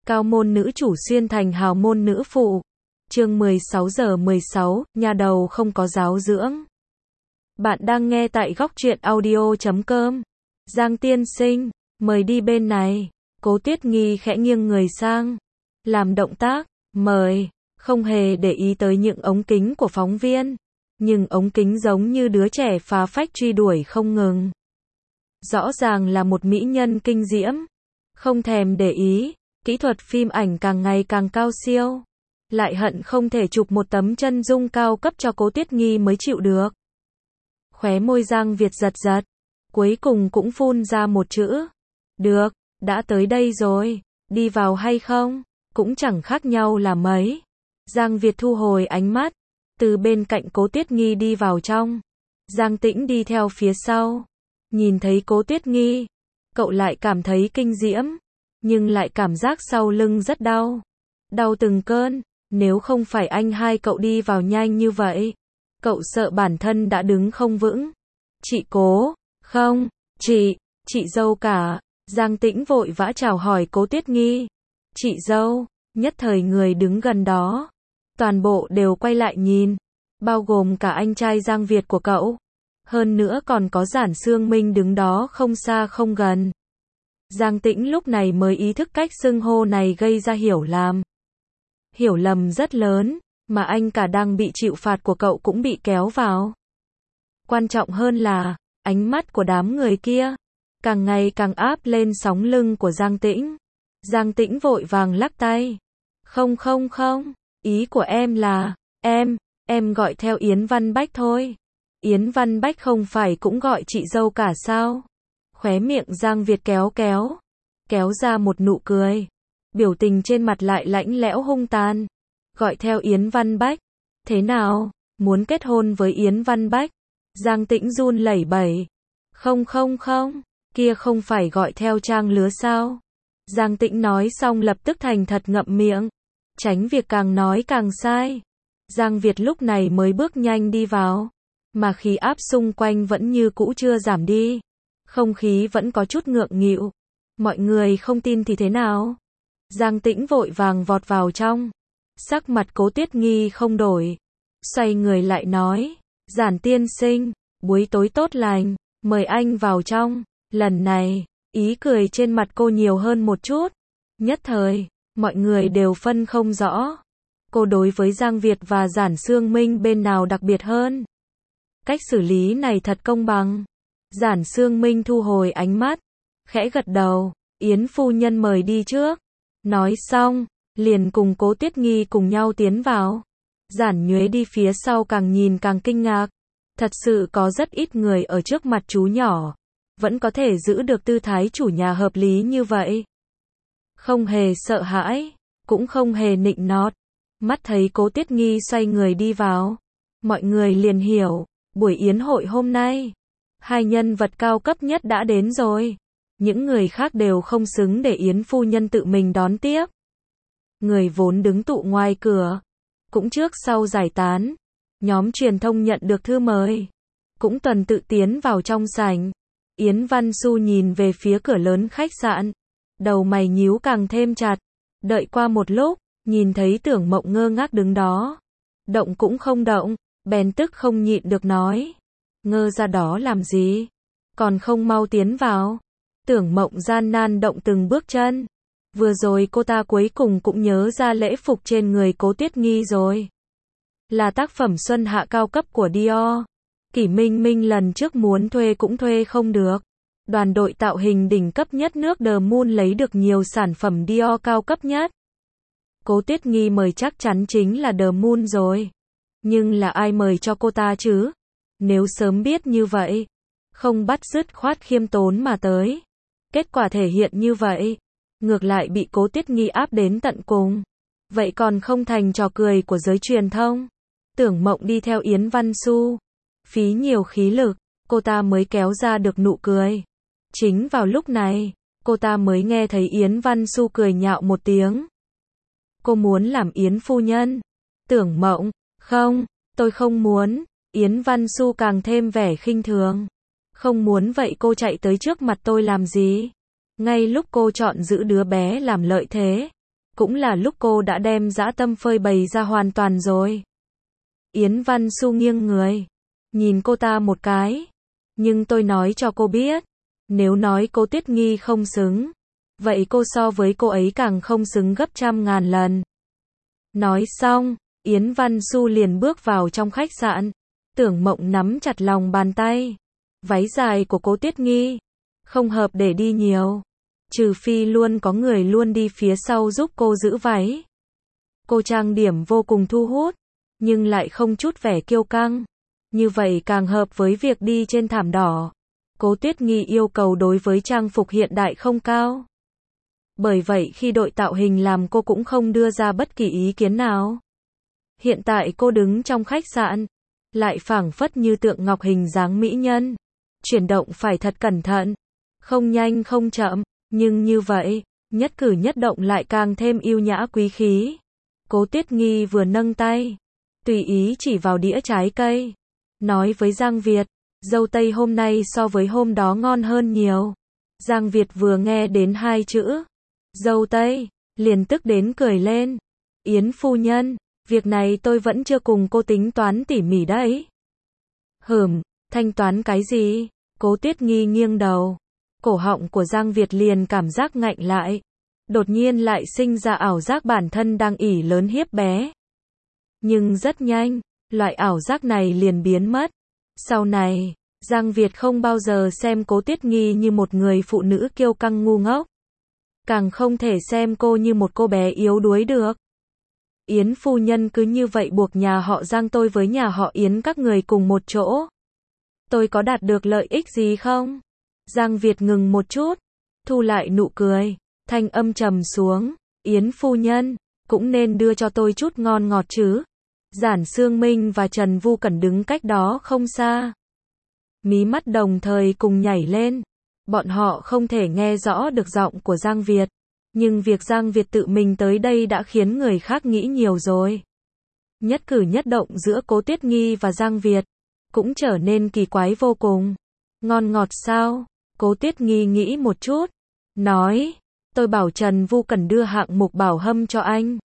Cao môn nữ chủ xuyên thành hào môn nữ phụ. Chương 16:16, nhà đầu không có giáo dưỡng. Bạn đang nghe tại góc truyện audio.com. Giang tiên sinh, mời đi bên này. Cố Tuyết Nghi khẽ nghiêng người sang, làm động tác, mời, không hề để ý tới những ống kính của phóng viên. Nhưng ống kính giống như đứa trẻ phá phách truy đuổi không ngừng. Rõ ràng là một mỹ nhân kinh diễm. Không thèm để ý, kỹ thuật phim ảnh càng ngày càng cao siêu. Lại hận không thể chụp một tấm chân dung cao cấp cho Cố Tuyết Nghi mới chịu được. Khóe môi Giang Việt giật giật, cuối cùng cũng phun ra một chữ. Được, đã tới đây rồi, đi vào hay không, cũng chẳng khác nhau là mấy. Giang Việt thu hồi ánh mắt, từ bên cạnh Cố Tuyết Nghi đi vào trong. Giang Tĩnh đi theo phía sau. Nhìn thấy Cố Tuyết Nghi, cậu lại cảm thấy kinh diễm, nhưng lại cảm giác sau lưng rất đau. Đau từng cơn, nếu không phải anh hai cậu đi vào nhanh như vậy, cậu sợ bản thân đã đứng không vững. Chị Cố, không, chị dâu cả. Giang Tĩnh vội vã chào hỏi Cố Tuyết Nghi. Chị dâu, nhất thời người đứng gần đó, toàn bộ đều quay lại nhìn, bao gồm cả anh trai Giang Việt của cậu. Hơn nữa còn có Giản Sương Minh đứng đó không xa không gần. Giang Tĩnh lúc này mới ý thức cách xưng hô này gây ra hiểu lầm rất lớn, mà anh cả đang bị chịu phạt của cậu cũng bị kéo vào. Quan trọng hơn là, ánh mắt của đám người kia, càng ngày càng áp lên sóng lưng của Giang Tĩnh. Giang Tĩnh vội vàng lắc tay. Không, ý của em là, em gọi theo Yến Văn Bách thôi. Yến Văn Bách không phải cũng gọi chị dâu cả sao? Khóe miệng Giang Việt kéo ra một nụ cười. Biểu tình trên mặt lại lạnh lẽo hung tàn. Gọi theo Yến Văn Bách. Thế nào? Muốn kết hôn với Yến Văn Bách? Giang Tĩnh run lẩy bẩy. Không, kia không phải gọi theo trang lứa sao? Giang Tĩnh nói xong lập tức thành thật ngậm miệng, tránh việc càng nói càng sai. Giang Việt lúc này mới bước nhanh đi vào, mà khí áp xung quanh vẫn như cũ chưa giảm đi. Không khí vẫn có chút ngượng nghịu. Mọi người không tin thì thế nào? Giang Tĩnh vội vàng vọt vào trong. Sắc mặt Cố Tuyết Nghi không đổi. Xoay người lại nói, Giản tiên sinh, buổi tối tốt lành, mời anh vào trong. Lần này, ý cười trên mặt cô nhiều hơn một chút. Nhất thời, mọi người đều phân không rõ. Cô đối với Giang Việt và Giản Sương Minh bên nào đặc biệt hơn? Cách xử lý này thật công bằng. Giản Sương Minh thu hồi ánh mắt, khẽ gật đầu. Yến phu nhân mời đi trước. Nói xong, liền cùng Cố Tuyết Nghi cùng nhau tiến vào. Giản Nhuế đi phía sau càng nhìn càng kinh ngạc. Thật sự có rất ít người ở trước mặt chú nhỏ vẫn có thể giữ được tư thái chủ nhà hợp lý như vậy. Không hề sợ hãi, cũng không hề nịnh nọt. Mắt thấy Cố Tuyết Nghi xoay người đi vào, mọi người liền hiểu, buổi yến hội hôm nay, hai nhân vật cao cấp nhất đã đến rồi. Những người khác đều không xứng để Yến phu nhân tự mình đón tiếp. Người vốn đứng tụ ngoài cửa, cũng trước sau giải tán. Nhóm truyền thông nhận được thư mời, cũng tuần tự tiến vào trong sảnh. Yến Văn Xu nhìn về phía cửa lớn khách sạn, đầu mày nhíu càng thêm chặt. Đợi qua một lúc, nhìn thấy Tưởng Mộng ngơ ngác đứng đó, động cũng không động, bèn tức không nhịn được nói, ngơ ra đó làm gì, còn không mau tiến vào. Tưởng Mộng gian nan động từng bước chân. Vừa rồi cô ta cuối cùng cũng nhớ ra lễ phục trên người Cố Tuyết Nghi rồi. Là tác phẩm xuân hạ cao cấp của Dior. Kỷ Minh Minh lần trước muốn thuê cũng thuê không được. Đoàn đội tạo hình đỉnh cấp nhất nước The Moon lấy được nhiều sản phẩm Dior cao cấp nhất. Cố Tuyết Nghi mời chắc chắn chính là The Moon rồi. Nhưng là ai mời cho cô ta chứ? Nếu sớm biết như vậy, không bắt dứt khoát khiêm tốn mà tới. Kết quả thể hiện như vậy, ngược lại bị Cố Tuyết Nghi áp đến tận cùng. Vậy còn không thành trò cười của giới truyền thông. Tưởng Mộng đi theo Yến Văn Xu, phí nhiều khí lực, cô ta mới kéo ra được nụ cười. Chính vào lúc này, cô ta mới nghe thấy Yến Văn Xu cười nhạo một tiếng. Cô muốn làm Yến phu nhân? Tưởng Mộng, không, tôi không muốn. Yến Văn Xu càng thêm vẻ khinh thường. Không muốn vậy cô chạy tới trước mặt tôi làm gì? Ngay lúc cô chọn giữ đứa bé làm lợi thế, Cũng là lúc cô đã đem dã tâm phơi bày ra hoàn toàn rồi. Yến Văn Xu nghiêng người, nhìn cô ta một cái. Nhưng tôi nói cho cô biết, nếu nói Cố Tuyết Nghi không xứng, vậy cô so với cô ấy càng không xứng gấp trăm ngàn lần. Nói xong, Yến Văn Xu liền bước vào trong khách sạn. Tưởng Mộng nắm chặt lòng bàn tay. Váy dài của Cố Tuyết Nghi không hợp để đi nhiều, trừ phi luôn có người luôn đi phía sau giúp cô giữ váy. Cô trang điểm vô cùng thu hút, nhưng lại không chút vẻ kiêu căng. Như vậy càng hợp với việc đi trên thảm đỏ. Cố Tuyết Nghi yêu cầu đối với trang phục hiện đại không cao. Bởi vậy khi đội tạo hình làm cô cũng không đưa ra bất kỳ ý kiến nào. Hiện tại cô đứng trong khách sạn, lại phảng phất như tượng ngọc hình dáng mỹ nhân. Chuyển động phải thật cẩn thận, không nhanh không chậm, nhưng như vậy, nhất cử nhất động lại càng thêm yêu nhã quý khí. Cố Tuyết Nghi vừa nâng tay, tùy ý chỉ vào đĩa trái cây, nói với Giang Việt, dâu tây hôm nay so với hôm đó ngon hơn nhiều. Giang Việt vừa nghe đến hai chữ dâu tây, liền tức đến cười lên. Yến phu nhân, việc này tôi vẫn chưa cùng cô tính toán tỉ mỉ đấy. Thanh toán cái gì? Cố Tuyết Nghi nghiêng đầu. Cổ họng của Giang Việt liền cảm giác ngạnh lại. Đột nhiên lại sinh ra ảo giác bản thân đang ỷ lớn hiếp bé. Nhưng rất nhanh, loại ảo giác này liền biến mất. Sau này, Giang Việt không bao giờ xem Cố Tuyết Nghi như một người phụ nữ kiêu căng ngu ngốc. Càng không thể xem cô như một cô bé yếu đuối được. Yến phu nhân cứ như vậy buộc nhà họ Giang tôi với nhà họ Yến các người cùng một chỗ. Tôi có đạt được lợi ích gì không? Giang Việt ngừng một chút, thu lại nụ cười, thanh âm trầm xuống. Yến phu nhân, cũng nên đưa cho tôi chút ngon ngọt chứ. Giản Sương Minh và Trần Vu Cẩn đứng cách đó không xa. Mí mắt đồng thời cùng nhảy lên. Bọn họ không thể nghe rõ được giọng của Giang Việt. Nhưng việc Giang Việt tự mình tới đây đã khiến người khác nghĩ nhiều rồi. Nhất cử nhất động giữa Cố Tuyết Nghi và Giang Việt cũng trở nên kỳ quái vô cùng. Ngon ngọt sao? Cố Tuyết Nghi nghĩ một chút, nói, tôi bảo Trần Vu Cẩn đưa hạng mục bảo hâm cho anh.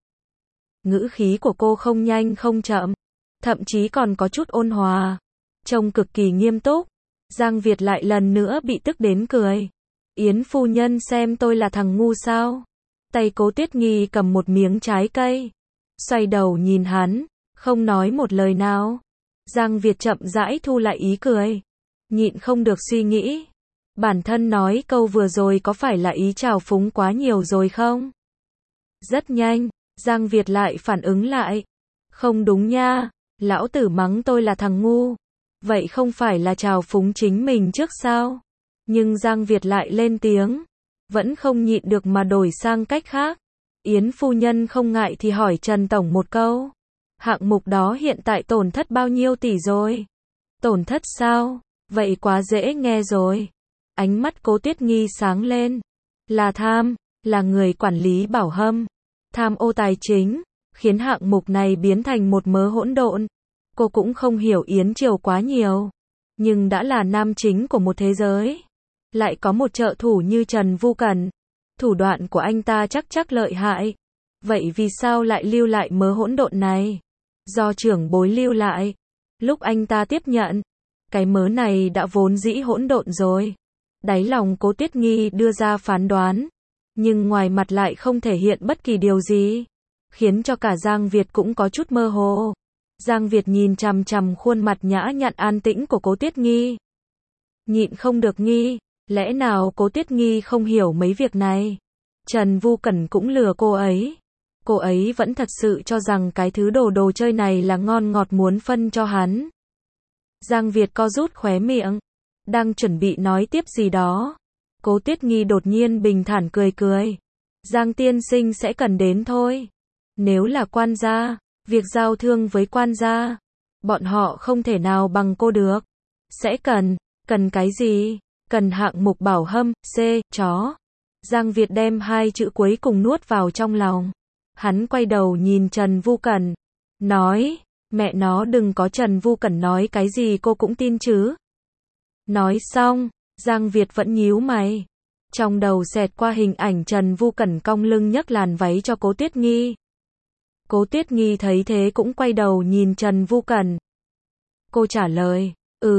Ngữ khí của cô không nhanh không chậm, thậm chí còn có chút ôn hòa, trông cực kỳ nghiêm túc. Giang Việt lại lần nữa bị tức đến cười. Yến phu nhân xem tôi là thằng ngu sao? Tay Cố Tuyết Nghi cầm một miếng trái cây, xoay đầu nhìn hắn, không nói một lời nào. Giang Việt chậm rãi thu lại ý cười, nhịn không được suy nghĩ. Bản thân nói câu vừa rồi có phải là ý trào phúng quá nhiều rồi không? Rất nhanh, Giang Việt lại phản ứng lại. Không đúng nha, lão tử mắng tôi là thằng ngu. Vậy không phải là trào phúng chính mình trước sao? Nhưng Giang Việt lại lên tiếng, vẫn không nhịn được mà đổi sang cách khác. Yến phu nhân không ngại thì hỏi Trần Tổng một câu. Hạng mục đó hiện tại tổn thất bao nhiêu tỷ rồi? Tổn thất sao? Vậy quá dễ nghe rồi. Ánh mắt Cố Tuyết Nghi sáng lên. Là tham, là người quản lý bảo hâm. Tham ô tài chính, khiến hạng mục này biến thành một mớ hỗn độn. Cô cũng không hiểu Yến Triều quá nhiều. Nhưng đã là nam chính của một thế giới. Lại có một trợ thủ như Trần Vu Cẩn. Thủ đoạn của anh ta chắc lợi hại. Vậy vì sao lại lưu lại mớ hỗn độn này? Do trưởng bối lưu lại. Lúc anh ta tiếp nhận, cái mớ này đã vốn dĩ hỗn độn rồi. Đáy lòng Cố Tuyết Nghi đưa ra phán đoán, nhưng ngoài mặt lại không thể hiện bất kỳ điều gì, khiến cho cả Giang Việt cũng có chút mơ hồ. Giang Việt nhìn chằm chằm khuôn mặt nhã nhặn an tĩnh của Cố Tuyết Nghi. Nhịn không được nghi, lẽ nào Cố Tuyết Nghi không hiểu mấy việc này? Trần Vu Cẩn cũng lừa cô ấy. Cô ấy vẫn thật sự cho rằng cái thứ đồ chơi này là ngon ngọt muốn phân cho hắn. Giang Việt co rút khóe miệng, đang chuẩn bị nói tiếp gì đó. Cố Tuyết Nghi đột nhiên bình thản cười cười. Giang tiên sinh sẽ cần đến thôi. Nếu là quan gia, việc giao thương với quan gia, bọn họ không thể nào bằng cô được. Sẽ cần cái gì? Cần hạng mục bảo hâm, chó. Giang Việt đem hai chữ cuối cùng nuốt vào trong lòng. Hắn quay đầu nhìn Trần Vu Cẩn, nói, mẹ nó đừng có Trần Vu Cẩn nói cái gì cô cũng tin chứ. Nói xong, Giang Việt vẫn nhíu mày. Trong đầu xẹt qua hình ảnh Trần Vu Cẩn cong lưng nhấc làn váy cho Cố Tuyết Nghi. Cố Tuyết Nghi thấy thế cũng quay đầu nhìn Trần Vu Cẩn. Cô trả lời,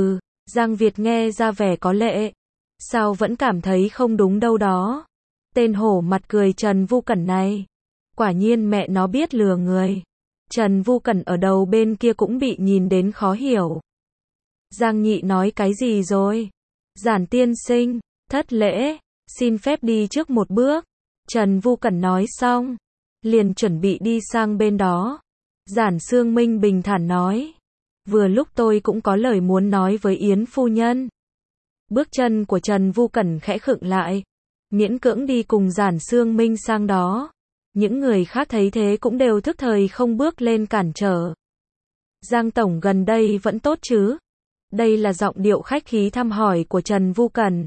Giang Việt nghe ra vẻ có lệ. Sao vẫn cảm thấy không đúng đâu đó. Tên hổ mặt cười Trần Vu Cẩn này. Quả nhiên mẹ nó biết lừa người. Trần Vu Cẩn ở đầu bên kia cũng bị nhìn đến khó hiểu. Giang Nhị nói cái gì rồi? Giản tiên sinh, thất lễ, xin phép đi trước một bước. Trần Vu Cẩn nói xong, liền chuẩn bị đi sang bên đó. Giản Sương Minh bình thản nói, vừa lúc tôi cũng có lời muốn nói với Yến phu nhân. Bước chân của Trần Vu Cẩn khẽ khựng lại, miễn cưỡng đi cùng Giản Sương Minh sang đó. Những người khác thấy thế cũng đều thức thời không bước lên cản trở. Giang tổng gần đây vẫn tốt chứ? Đây là giọng điệu khách khí thăm hỏi của Trần Vu Cẩn.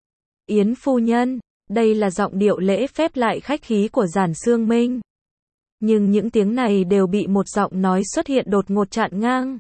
Yến phu nhân, đây là giọng điệu lễ phép lại khách khí của Giản Sương Minh. Nhưng những tiếng này đều bị một giọng nói xuất hiện đột ngột chặn ngang.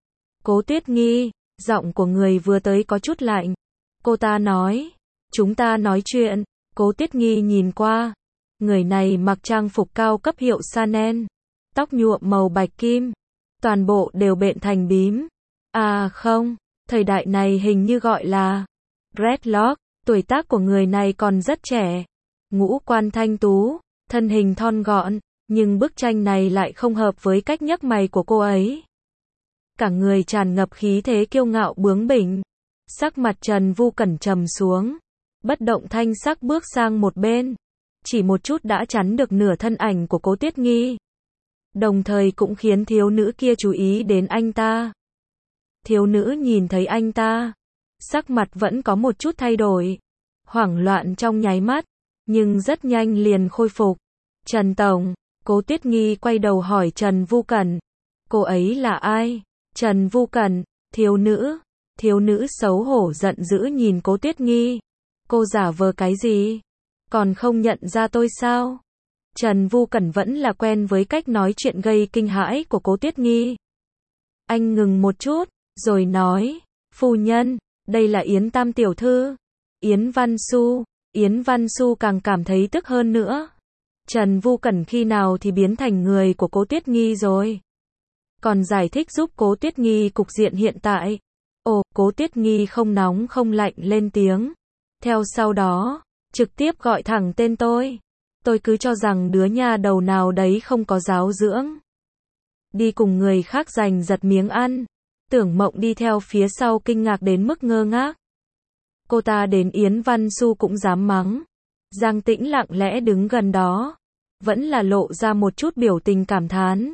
Cố Tuyết Nghi, giọng của người vừa tới có chút lạnh. Cô ta nói, chúng ta nói chuyện. Cố Tuyết Nghi nhìn qua. Người này mặc trang phục cao cấp hiệu Chanel, tóc nhuộm màu bạch kim, toàn bộ đều bện thành bím. À không, thời đại này hình như gọi là dreadlock, tuổi tác của người này còn rất trẻ. Ngũ quan thanh tú, thân hình thon gọn, nhưng bức tranh này lại không hợp với cách nhấc mày của cô ấy. Cả người tràn ngập khí thế kiêu ngạo bướng bỉnh. Sắc mặt Trần Vu Cẩn trầm xuống, bất động thanh sắc bước sang một bên. Chỉ một chút đã chắn được nửa thân ảnh của Cố Tuyết Nghi. Đồng thời cũng khiến thiếu nữ kia chú ý đến anh ta. Thiếu nữ nhìn thấy anh ta, sắc mặt vẫn có một chút thay đổi, hoảng loạn trong nháy mắt, nhưng rất nhanh liền khôi phục. Trần tổng, Cố Tuyết Nghi quay đầu hỏi Trần Vu Cẩn, cô ấy là ai? Trần Vu Cẩn, thiếu nữ xấu hổ giận dữ nhìn Cố Tuyết Nghi, cô giả vờ cái gì? Còn không nhận ra tôi sao? Trần Vu Cẩn vẫn là quen với cách nói chuyện gây kinh hãi của Cố Tuyết Nghi. Anh ngừng một chút, rồi nói, phu nhân, đây là Yến Tam tiểu thư, Yến Văn Xu. Yến Văn Xu càng cảm thấy tức hơn nữa. Trần Vu Cẩn khi nào thì biến thành người của Cố Tuyết Nghi rồi? Còn giải thích giúp Cố Tuyết Nghi cục diện hiện tại. Cố Tuyết Nghi không nóng không lạnh lên tiếng. Theo sau đó, trực tiếp gọi thẳng tên tôi. Tôi cứ cho rằng đứa nhà đầu nào đấy không có giáo dưỡng. Đi cùng người khác giành giật miếng ăn. Tưởng Mộng đi theo phía sau kinh ngạc đến mức ngơ ngác. Cô ta đến Yến Văn Xu cũng dám mắng. Giang Tĩnh lặng lẽ đứng gần đó, vẫn là lộ ra một chút biểu tình cảm thán.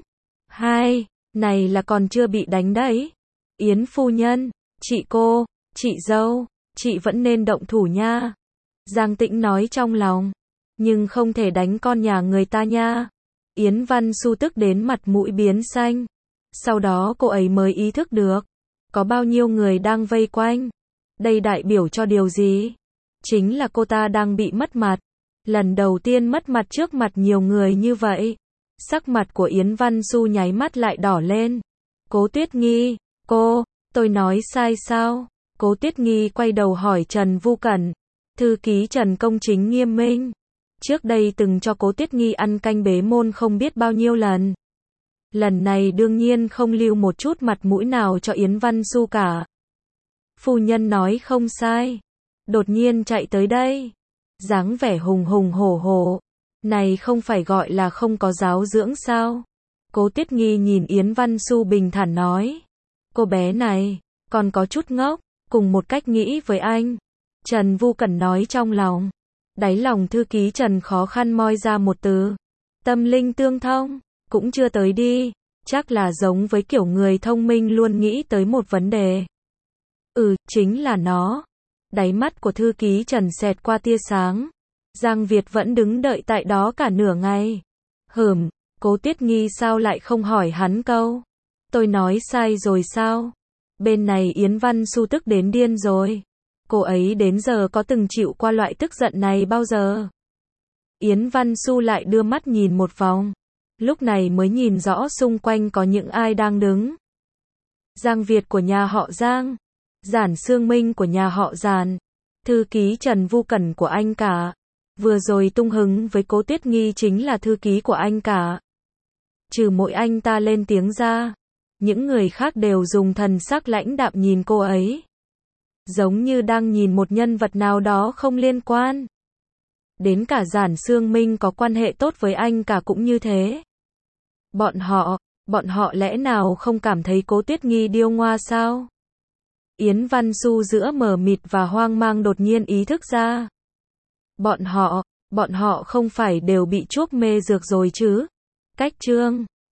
Này là còn chưa bị đánh đấy. Yến phu nhân, chị cô, chị dâu, chị vẫn nên động thủ nha. Giang Tĩnh nói trong lòng, nhưng không thể đánh con nhà người ta nha. Yến Văn Xu tức đến mặt mũi biến xanh. Sau đó cô ấy mới ý thức được, có bao nhiêu người đang vây quanh. Đây đại biểu cho điều gì? Chính là cô ta đang bị mất mặt. Lần đầu tiên mất mặt trước mặt nhiều người như vậy. Sắc mặt của Yến Văn Xu nháy mắt lại đỏ lên. Cố Tuyết Nghi, tôi nói sai sao? Cố Tuyết Nghi quay đầu hỏi Trần Vu Cẩn. Thư ký Trần công chính nghiêm minh. Trước đây từng cho Cố Tuyết Nghi ăn canh bế môn không biết bao nhiêu lần. Lần này đương nhiên không lưu một chút mặt mũi nào cho Yến Văn Xu cả. Phu nhân nói không sai. Đột nhiên chạy tới đây. Dáng vẻ hùng hùng hổ hổ. Này không phải gọi là không có giáo dưỡng sao? Cố Tuyết Nghi nhìn Yến Văn Xu bình thản nói. Cô bé này, còn có chút ngốc, cùng một cách nghĩ với anh. Trần Vu Cẩn nói trong lòng. Đáy lòng thư ký Trần khó khăn moi ra một từ. Tâm linh tương thông, cũng chưa tới đi. Chắc là giống với kiểu người thông minh luôn nghĩ tới một vấn đề. Chính là nó. Đáy mắt của thư ký Trần xẹt qua tia sáng. Giang Việt vẫn đứng đợi tại đó cả nửa ngày. Cố Tuyết Nghi sao lại không hỏi hắn câu? Tôi nói sai rồi sao? Bên này Yến Văn Xu tức đến điên rồi. Cô ấy đến giờ có từng chịu qua loại tức giận này bao giờ? Yến Văn Xu lại đưa mắt nhìn một vòng. Lúc này mới nhìn rõ xung quanh có những ai đang đứng. Giang Việt của nhà họ Giang. Giản Sương Minh của nhà họ Giản. Thư ký Trần Vu Cẩn của anh cả. Vừa rồi tung hứng với Cố Tiết Nghi chính là thư ký của anh cả. Trừ mỗi anh ta lên tiếng ra, những người khác đều dùng thần sắc lãnh đạm nhìn cô ấy. Giống như đang nhìn một nhân vật nào đó không liên quan. Đến cả Giản Sương Minh có quan hệ tốt với anh cả cũng như thế. Bọn họ lẽ nào không cảm thấy Cố Tiết Nghi điêu ngoa sao? Yến Văn Xu giữa mờ mịt và hoang mang đột nhiên ý thức ra. Bọn họ không phải đều bị chuốc mê dược rồi chứ? Cách Trương